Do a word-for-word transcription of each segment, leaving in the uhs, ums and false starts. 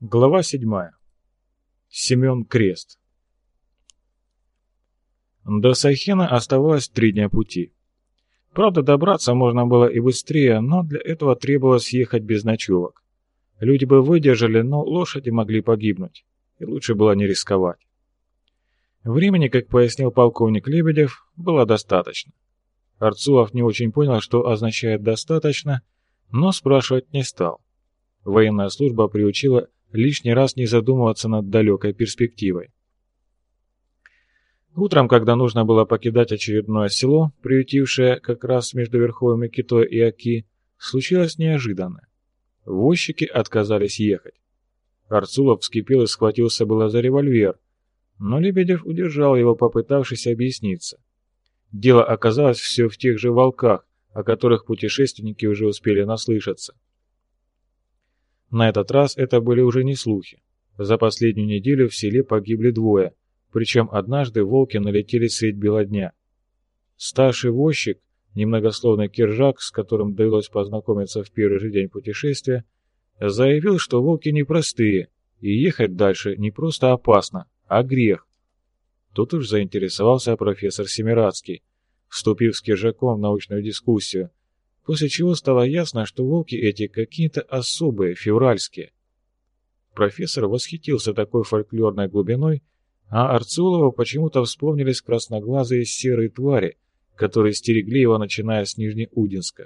Глава седьмая. Семен Крест. До Сайхена оставалось три дня пути. Правда, добраться можно было и быстрее, но для этого требовалось ехать без ночевок. Люди бы выдержали, но лошади могли погибнуть, и лучше было не рисковать. Времени, как пояснил полковник Лебедев, было достаточно. Арцулов не очень понял, что означает «достаточно», но спрашивать не стал. Военная служба приучила лишний раз не задумываться над далекой перспективой. Утром, когда нужно было покидать очередное село, приютившее как раз между верховьями Китой и Оки, случилось неожиданное. Возчики отказались ехать. Арцулов вскипел и схватился было за револьвер, но Лебедев удержал его, попытавшись объясниться. Дело оказалось все в тех же волках, о которых путешественники уже успели наслышаться. На этот раз это были уже не слухи. За последнюю неделю в селе погибли двое, причем однажды волки налетели средь бела дня. Старший возчик, немногословный киржак, с которым довелось познакомиться в первый же день путешествия, заявил, что волки непростые, и ехать дальше не просто опасно, а грех. Тут уж заинтересовался профессор Семирадский, вступив с киржаком в научную дискуссию, после чего стало ясно, что волки эти какие-то особые, февральские. Профессор восхитился такой фольклорной глубиной, а Арцулову почему-то вспомнились красноглазые серые твари, которые стерегли его, начиная с Нижнеудинска.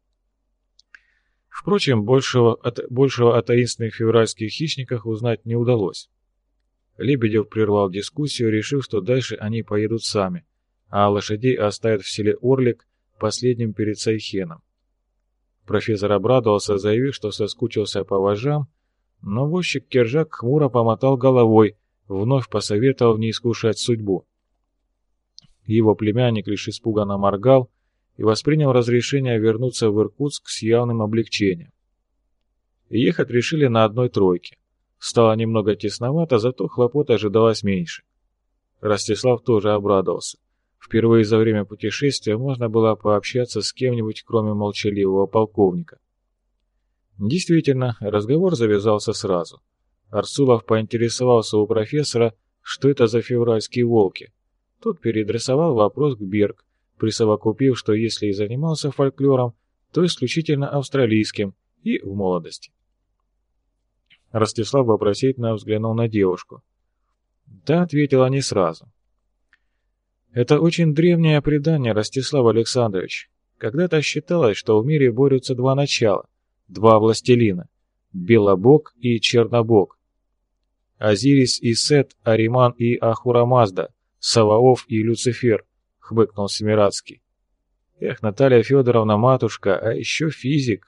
Впрочем, большего, от, большего о таинственных февральских хищниках узнать не удалось. Лебедев прервал дискуссию, решив, что дальше они поедут сами, а лошадей оставят в селе Орлик последним перед Сайхеном. Профессор обрадовался, заявив, что соскучился по вожжам, но возчик Киржак хмуро помотал головой, вновь посоветовав не искушать судьбу. Его племянник лишь испуганно моргал и воспринял разрешение вернуться в Иркутск с явным облегчением. Ехать решили на одной тройке. Стало немного тесновато, зато хлопот ожидалось меньше. Ростислав тоже обрадовался. Впервые за время путешествия можно было пообщаться с кем-нибудь, кроме молчаливого полковника. Действительно, разговор завязался сразу. Арцулов поинтересовался у профессора, что это за февральские волки. Тот переадресовал вопрос к Берг, присовокупив, что если и занимался фольклором, то исключительно австралийским и в молодости. Ростислав вопросительно взглянул на девушку. Да, ответила не сразу. Это очень древнее предание, Ростислав Александрович. Когда-то считалось, что в мире борются два начала, два властелина – Белобог и Чернобог. Азирис и Сет, Ариман и Ахура-Мазда, Саваоф и Люцифер, хмыкнул Семирадский. Эх, Наталья Федоровна, матушка, а еще физик.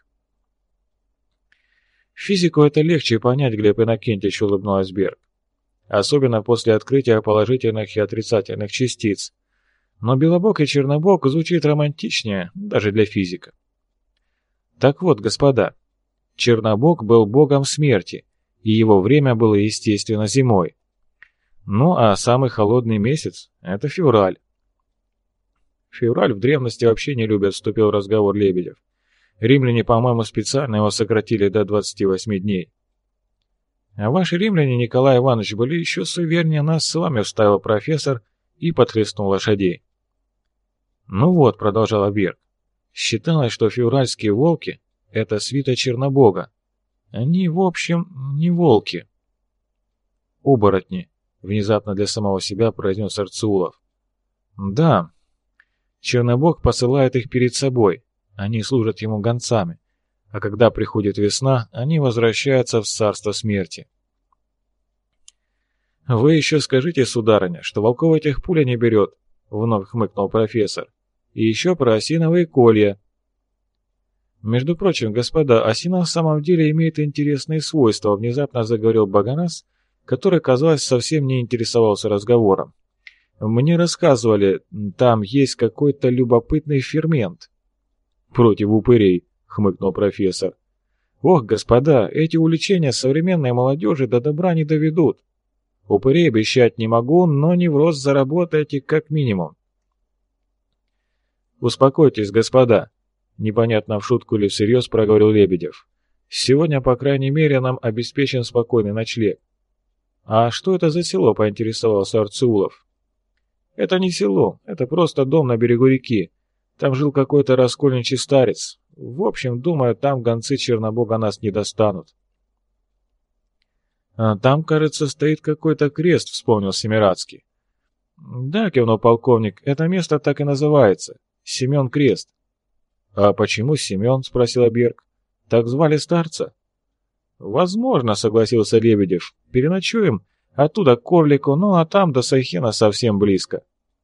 Физику это легче понять, Глеб Иннокентьевич, улыбнулась Берг. Особенно после открытия положительных и отрицательных частиц. Но Белобог и Чернобог звучит романтичнее, даже для физика. Так вот, господа, Чернобог был богом смерти, и его время было, естественно, зимой. Ну а самый холодный месяц – это февраль. Февраль в древности вообще не любят, вступил в разговор Лебедев. Римляне, по-моему, специально его сократили до двадцати восьми дней. А ваши римляне, Николай Иванович, были еще суевернее нас с вами, вставил профессор и подхлестнул лошадей. Ну вот, продолжала Берг, считалось, что февральские волки – это свита Чернобога. Они, в общем, не волки. Оборотни, внезапно для самого себя произнес Арцулов. Да, Чернобог посылает их перед собой, они служат ему гонцами. А когда приходит весна, они возвращаются в царство смерти. «Вы еще скажите, сударыня, что волков этих пуля не берет», — вновь хмыкнул профессор. «И еще про осиновые колья». «Между прочим, господа, осина в самом деле имеет интересные свойства», — внезапно заговорил Баганас, который, казалось, совсем не интересовался разговором. «Мне рассказывали, там есть какой-то любопытный фермент». «Против упырей», — хмыкнул профессор. «Ох, господа, эти увлечения современной молодежи до добра не доведут. Упырей обещать не могу, но невроз заработаете как минимум». «Успокойтесь, господа», — непонятно в шутку или всерьез проговорил Лебедев. Сегодня, по крайней мере, нам обеспечен спокойный ночлег. А что это за село, поинтересовался Арцеулов. Это не село, это просто дом на берегу реки. Там жил какой-то раскольничий старец. В общем, думаю, там гонцы Чернобога нас не достанут. А там, кажется, стоит какой-то крест, вспомнил Семирадский. Да, кивнул полковник, это место так и называется. Семен Крест. А почему Семен? Спросил Берг. Так звали старца? Возможно, согласился Лебедев. Переночуем, оттуда к Орлику, ну а там до Сайхена совсем близко.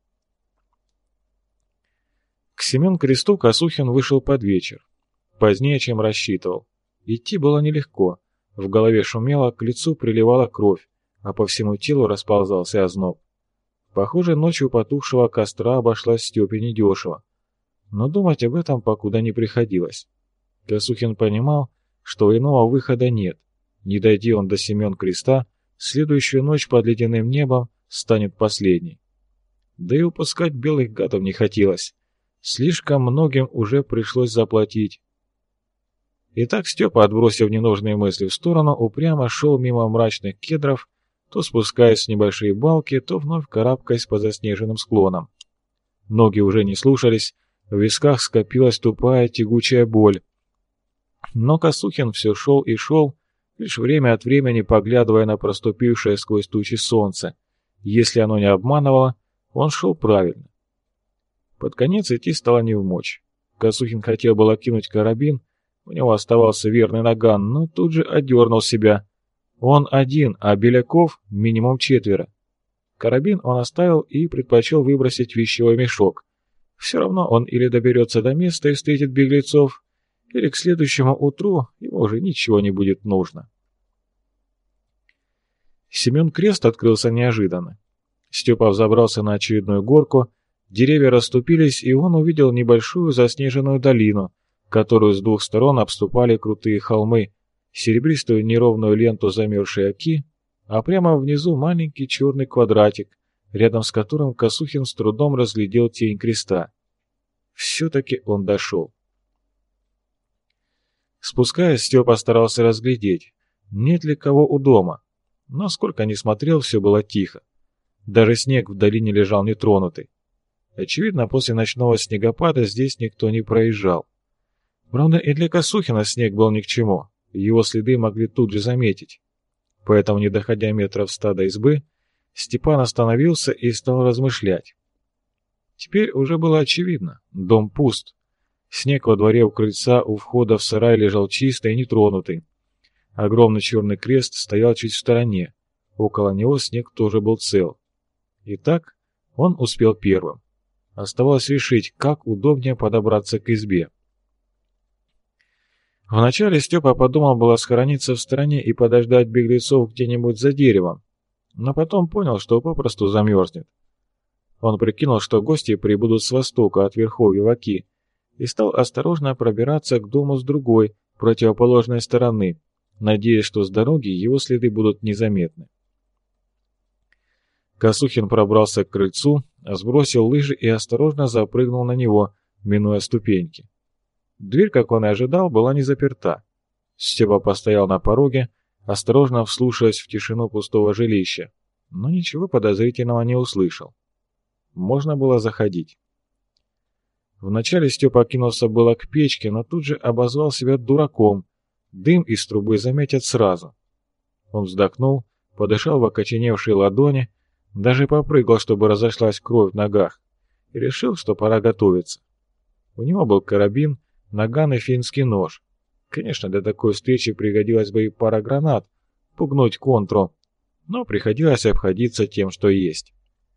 К Семен Кресту Косухин вышел под вечер. Позднее, чем рассчитывал. Идти было нелегко. В голове шумело, к лицу приливала кровь, а по всему телу расползался озноб. Похоже, ночью потухшего костра обошлась Степе недешево. Но думать об этом покуда не приходилось. Косухин понимал, что иного выхода нет. Не дойди он до Семен Креста, следующую ночь под ледяным небом станет последней. Да и упускать белых гадов не хотелось. Слишком многим уже пришлось заплатить. Итак, Степа, отбросив ненужные мысли в сторону, упрямо шел мимо мрачных кедров, то спускаясь с небольшой балки, то вновь карабкаясь по заснеженным склонам. Ноги уже не слушались, в висках скопилась тупая тягучая боль. Но Косухин все шел и шел, лишь время от времени поглядывая на проступившее сквозь тучи солнце. Если оно не обманывало, он шел правильно. Под конец идти стало невмочь. Косухин хотел было кинуть карабин, у него оставался верный наган, но тут же одернул себя. Он один, а Беляков минимум четверо. Карабин он оставил и предпочел выбросить в вещевой мешок. Все равно он или доберется до места и встретит беглецов, или к следующему утру ему уже ничего не будет нужно. Семен Крест открылся неожиданно. Степа взобрался на очередную горку, деревья расступились, и он увидел небольшую заснеженную долину, которую с двух сторон обступали крутые холмы, серебристую неровную ленту замерзшей оки, а прямо внизу маленький черный квадратик, рядом с которым Косухин с трудом разглядел тень креста. Все-таки он дошел. Спускаясь, Степа старался разглядеть, нет ли кого у дома, но сколько ни смотрел, все было тихо. Даже снег в долине лежал нетронутый. Очевидно, после ночного снегопада здесь никто не проезжал. Правда, и для Косухина снег был ни к чему, его следы могли тут же заметить. Поэтому, не доходя метров ста до избы, Степан остановился и стал размышлять. Теперь уже было очевидно, дом пуст. Снег во дворе у крыльца у входа в сарай лежал чистый и нетронутый. Огромный черный крест стоял чуть в стороне, около него снег тоже был цел. Итак, он успел первым. Оставалось решить, как удобнее подобраться к избе. Вначале Степа подумал было схорониться в стороне и подождать беглецов где-нибудь за деревом, но потом понял, что попросту замерзнет. Он прикинул, что гости прибудут с востока от верховья Оки, и стал осторожно пробираться к дому с другой, противоположной стороны, надеясь, что с дороги его следы будут незаметны. Косухин пробрался к крыльцу, сбросил лыжи и осторожно запрыгнул на него, минуя ступеньки. Дверь, как он и ожидал, была не заперта. Степа постоял на пороге, осторожно вслушиваясь в тишину пустого жилища, но ничего подозрительного не услышал. Можно было заходить. Вначале Степа кинулся было к печке, но тут же обозвал себя дураком. Дым из трубы заметят сразу. Он вздохнул, подышал в окоченевшие ладони, даже попрыгал, чтобы разошлась кровь в ногах, и решил, что пора готовиться. У него был карабин, наган и финский нож. Конечно, для такой встречи пригодилась бы и пара гранат, пугнуть контру, но приходилось обходиться тем, что есть.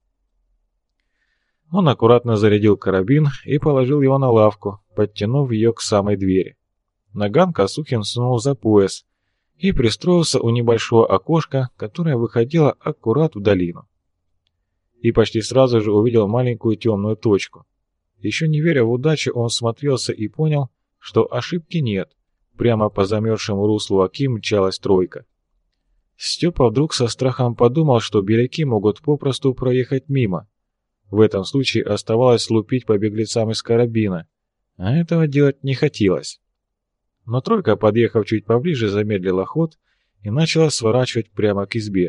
Он аккуратно зарядил карабин и положил его на лавку, подтянув ее к самой двери. Наган Косухин сунул за пояс и пристроился у небольшого окошка, которое выходило аккурат в долину. И почти сразу же увидел маленькую темную точку. Еще не веря в удачу, он смотрелся и понял, что ошибки нет. Прямо по замерзшему руслу Оки мчалась тройка. Степа вдруг со страхом подумал, что беляки могут попросту проехать мимо. В этом случае оставалось лупить по беглецам из карабина, а этого делать не хотелось. Но тройка, подъехав чуть поближе, замедлила ход и начала сворачивать прямо к избе.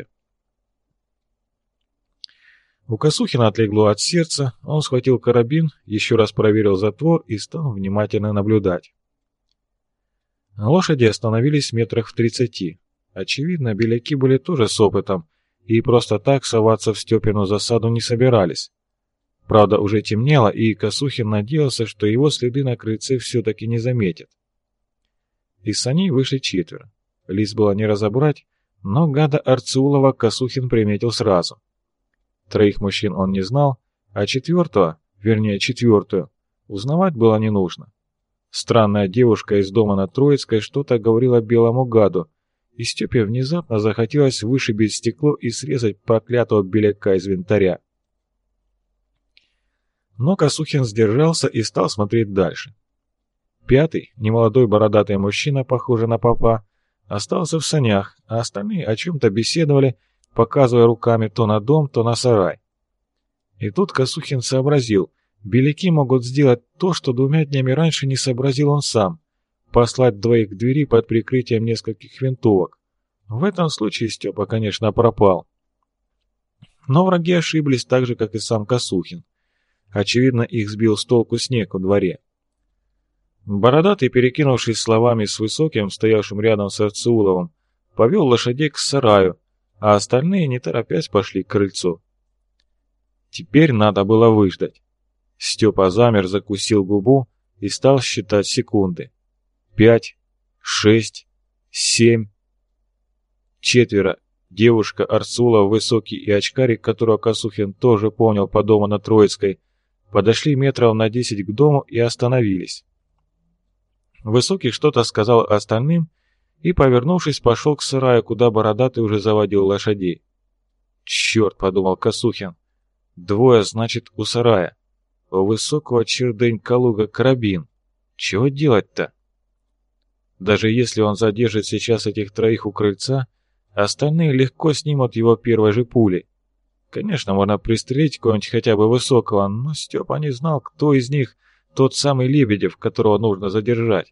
У Косухина отлегло от сердца, он схватил карабин, еще раз проверил затвор и стал внимательно наблюдать. Лошади остановились в метрах в тридцати. Очевидно, беляки были тоже с опытом и просто так соваться в Степину засаду не собирались. Правда, уже темнело, и Косухин надеялся, что его следы на крыльце все-таки не заметят. Из саней вышли четверо. Лиц было не разобрать, но гада Арцулова Косухин приметил сразу. Троих мужчин он не знал, а четвертого, вернее четвертую, узнавать было не нужно. Странная девушка из дома на Троицкой что-то говорила белому гаду, и Степе внезапно захотелось вышибить стекло и срезать проклятого беляка из винтаря. Но Косухин сдержался и стал смотреть дальше. Пятый, немолодой бородатый мужчина, похожий на попа, остался в санях, а остальные о чем-то беседовали, показывая руками то на дом, то на сарай. И тут Косухин сообразил, беляки могут сделать то, что двумя днями раньше не сообразил он сам — послать двоих к двери под прикрытием нескольких винтовок. В этом случае Степа, конечно, пропал. Но враги ошиблись так же, как и сам Косухин. Очевидно, их сбил с толку снег во дворе. Бородатый, перекинувшись словами с Высоким, стоявшим рядом с Арцуловым, повел лошадей к сараю, а остальные, не торопясь, пошли к крыльцу. Теперь надо было выждать. Степа замер, закусил губу и стал считать секунды. Пять, шесть, семь. Четверо. Девушка, Арцулов, Высокий и очкарик, которого Косухин тоже помнил по дому на Троицкой, подошли метров на десять к дому и остановились. Высокий что-то сказал остальным и, повернувшись, пошел к сараю, куда Бородатый уже заводил лошадей. «Черт!» — подумал Косухин. «Двое, значит, у сарая. У Высокого чердынь Калуга карабин. Чего делать-то?» Даже если он задержит сейчас этих троих у крыльца, остальные легко снимут его первой же пулей. Конечно, можно пристрелить кого-нибудь хотя бы Высокого, но Степа не знал, кто из них тот самый Лебедев, которого нужно задержать.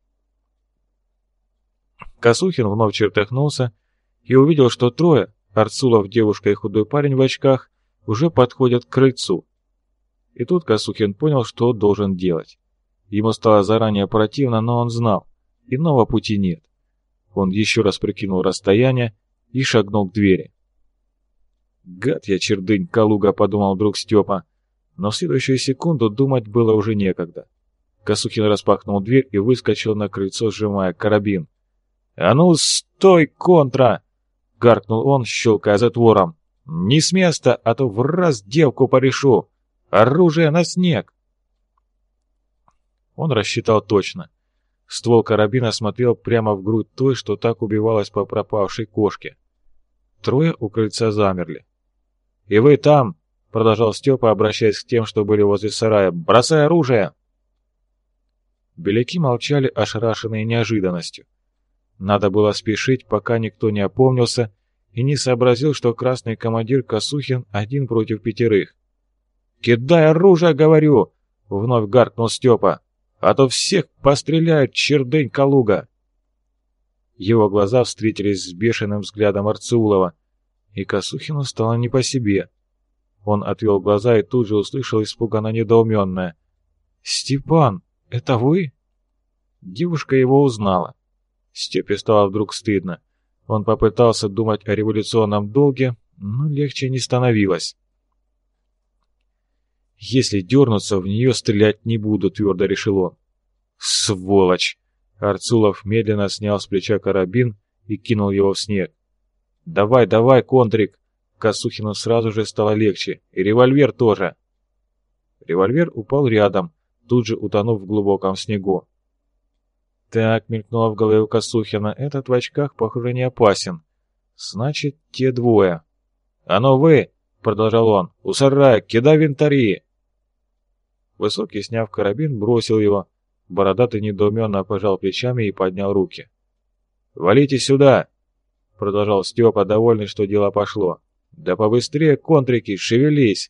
Косухин вновь чертыхнулся и увидел, что трое, Арцулов, девушка и худой парень в очках, уже подходят к крыльцу. И тут Косухин понял, что он должен делать. Ему стало заранее противно, но он знал, иного пути нет. Он еще раз прикинул расстояние и шагнул к двери. «Гад я, чердынь Калуга», — подумал вдруг Степа, но в следующую секунду думать было уже некогда. Косухин распахнул дверь и выскочил на крыльцо, сжимая карабин. «А ну, стой, контра!» — гаркнул он, щелкая затвором. «Не с места, а то в раз девку порешу! Оружие на снег!» Он рассчитал точно. Ствол карабина смотрел прямо в грудь той, что так убивалась по пропавшей кошке. Трое у крыльца замерли. «И вы там!» — продолжал Степа, обращаясь к тем, что были возле сарая. «Бросай оружие!» Беляки молчали, ошарашенные неожиданностью. Надо было спешить, пока никто не опомнился и не сообразил, что красный командир Косухин один против пятерых. «Кидай оружие, говорю!» — вновь гаркнул Степа. «А то всех постреляют, чердынь Калуга!» Его глаза встретились с бешеным взглядом Арцулова, и Косухину стало не по себе. Он отвел глаза и тут же услышал испуганно недоуменное: «Степан, это вы?» Девушка его узнала. Степе стало вдруг стыдно. Он попытался думать о революционном долге, но легче не становилось. «Если дернуться, в нее стрелять не буду», — твердо решил он. «Сволочь!» Арцулов медленно снял с плеча карабин и кинул его в снег. «Давай, давай, контрик!» Косухину сразу же стало легче. «И револьвер тоже!» Револьвер упал рядом, тут же утонув в глубоком снегу. «Так», — мелькнуло в голове у Косухина, — «этот в очках, похоже, не опасен. Значит, те двое». «А ну вы!» — продолжал он. «У сарая, кидай винтари!» Высокий, сняв карабин, бросил его. Бородатый недоуменно пожал плечами и поднял руки. «Валите сюда!» — продолжал Степа, довольный, что дело пошло. «Да побыстрее, контрики, шевелись!»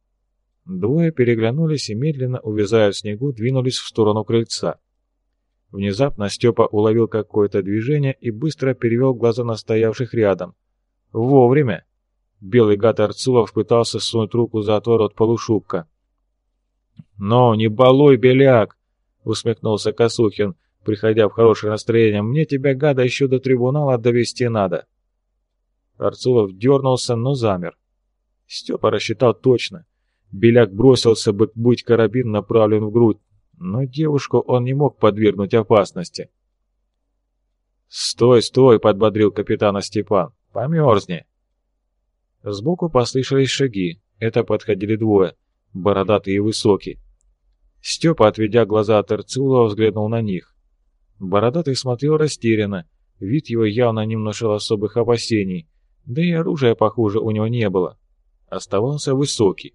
Двое переглянулись и, медленно увязая в снегу, двинулись в сторону крыльца. Внезапно Степа уловил какое-то движение и быстро перевел глаза на стоявших рядом. Вовремя. Белый гад Арцулов пытался сунуть руку за отворот полушубка. «Ну, не балуй, беляк!» — усмехнулся Косухин, приходя в хорошее настроение. «Мне тебя, гада, еще до трибунала довести надо». Арцулов дернулся, но замер. Степа рассчитал точно. Беляк бросился бы, будь карабин направлен в грудь, но девушку он не мог подвергнуть опасности. «Стой, стой!» — подбодрил капитана Степан. «Померзни!» Сбоку послышались шаги. Это подходили двое, бородатый и высокий. Степа, отведя глаза от Арцулова, взглянул на них. Бородатый смотрел растерянно, вид его явно не внушал особых опасений, да и оружия, похоже, у него не было. Оставался высокий.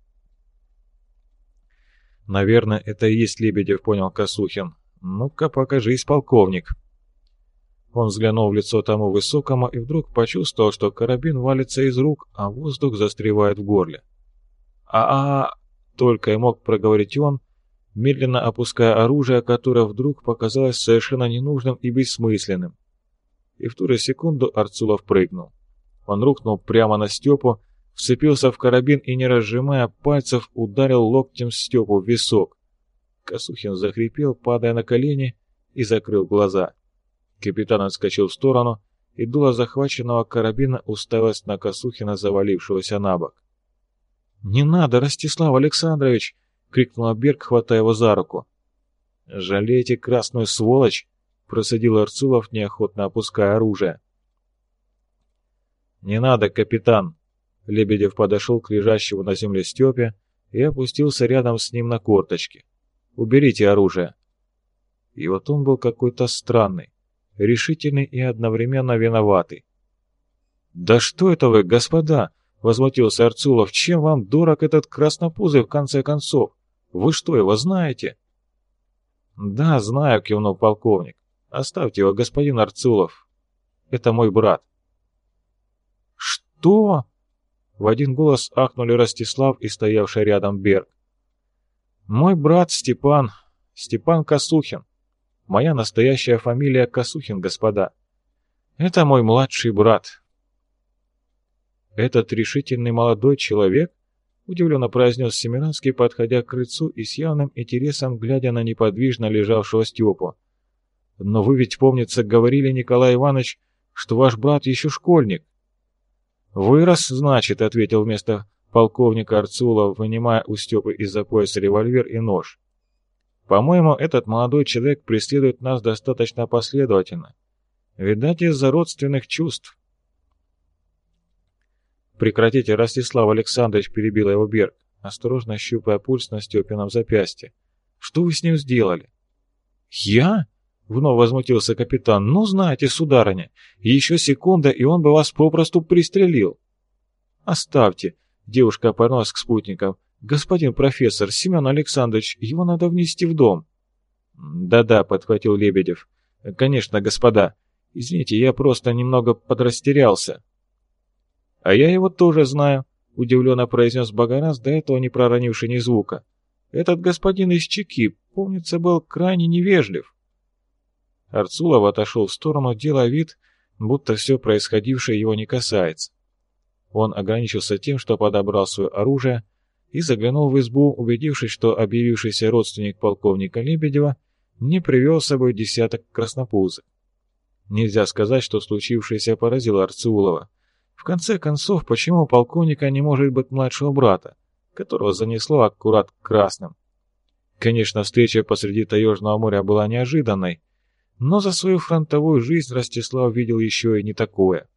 «Наверное, это и есть Лебедев», — понял Косухин. «Ну-ка, покажись, полковник». Он взглянул в лицо тому высокому и вдруг почувствовал, что карабин валится из рук, а воздух застревает в горле. «А-а-а!» — только и мог проговорить он, медленно опуская оружие, которое вдруг показалось совершенно ненужным и бессмысленным. И в ту же секунду Арцулов прыгнул. Он рухнул прямо на Степу, вцепился в карабин и, не разжимая пальцев, ударил локтем Степу в висок. Косухин захрипел, падая на колени, и закрыл глаза. Капитан отскочил в сторону, и дуло захваченного карабина уставилось на Косухина, завалившегося на бок. «Не надо, Ростислав Александрович!» — крикнул Берг, хватая его за руку. «Жалеете красную сволочь?» — процедил Арцулов, неохотно опуская оружие. «Не надо, капитан!» Лебедев подошел к лежащему на земле Степе и опустился рядом с ним на корточки. «Уберите оружие!» И вот он был какой-то странный, решительный и одновременно виноватый. «Да что это вы, господа!» — возмутился Арцулов. «Чем вам дорог этот краснопузый, в конце концов? Вы что, его знаете?» «Да, знаю», — кивнул полковник. «Оставьте его, господин Арцулов. Это мой брат». «Что?» — в один голос ахнули Ростислав и стоявший рядом Берг. «Мой брат Степан, Степан Косухин. Моя настоящая фамилия Косухин, господа. Это мой младший брат». «Этот решительный молодой человек?» — удивленно произнес Семиранский, подходя к крыльцу и с явным интересом глядя на неподвижно лежавшего Степу. «Но вы ведь, помнится, говорили, Николай Иванович, что ваш брат еще школьник». «Вырос, значит», — ответил вместо полковника Арцулов, вынимая у Степы из-за пояса револьвер и нож. «По-моему, этот молодой человек преследует нас достаточно последовательно. Видать, из-за родственных чувств». «Прекратите, Ростислав Александрович», — перебил его Берг, осторожно щупая пульс на Степином запястье. «Что вы с ним сделали?» «Я?» — вновь возмутился капитан. «Ну, знаете, сударыня, еще секунда, и он бы вас попросту пристрелил». «Оставьте», — девушка повернулась к спутникам. «Господин профессор, Семен Александрович, его надо внести в дом». «Да-да», — подхватил Лебедев. «Конечно, господа. Извините, я просто немного подрастерялся». «А я его тоже знаю», — удивленно произнес Багарас, до этого не проронивший ни звука. «Этот господин из Чеки, помнится, был крайне невежлив». Арцулов отошел в сторону, делая вид, будто все происходившее его не касается. Он ограничился тем, что подобрал свое оружие и заглянул в избу, убедившись, что объявившийся родственник полковника Лебедева не привел с собой десяток краснопузых. Нельзя сказать, что случившееся поразило Арцулова. В конце концов, почему у полковника не может быть младшего брата, которого занесло аккурат к красным? Конечно, встреча посреди Таежного моря была неожиданной, но за свою фронтовую жизнь Ростислав видел еще и не такое.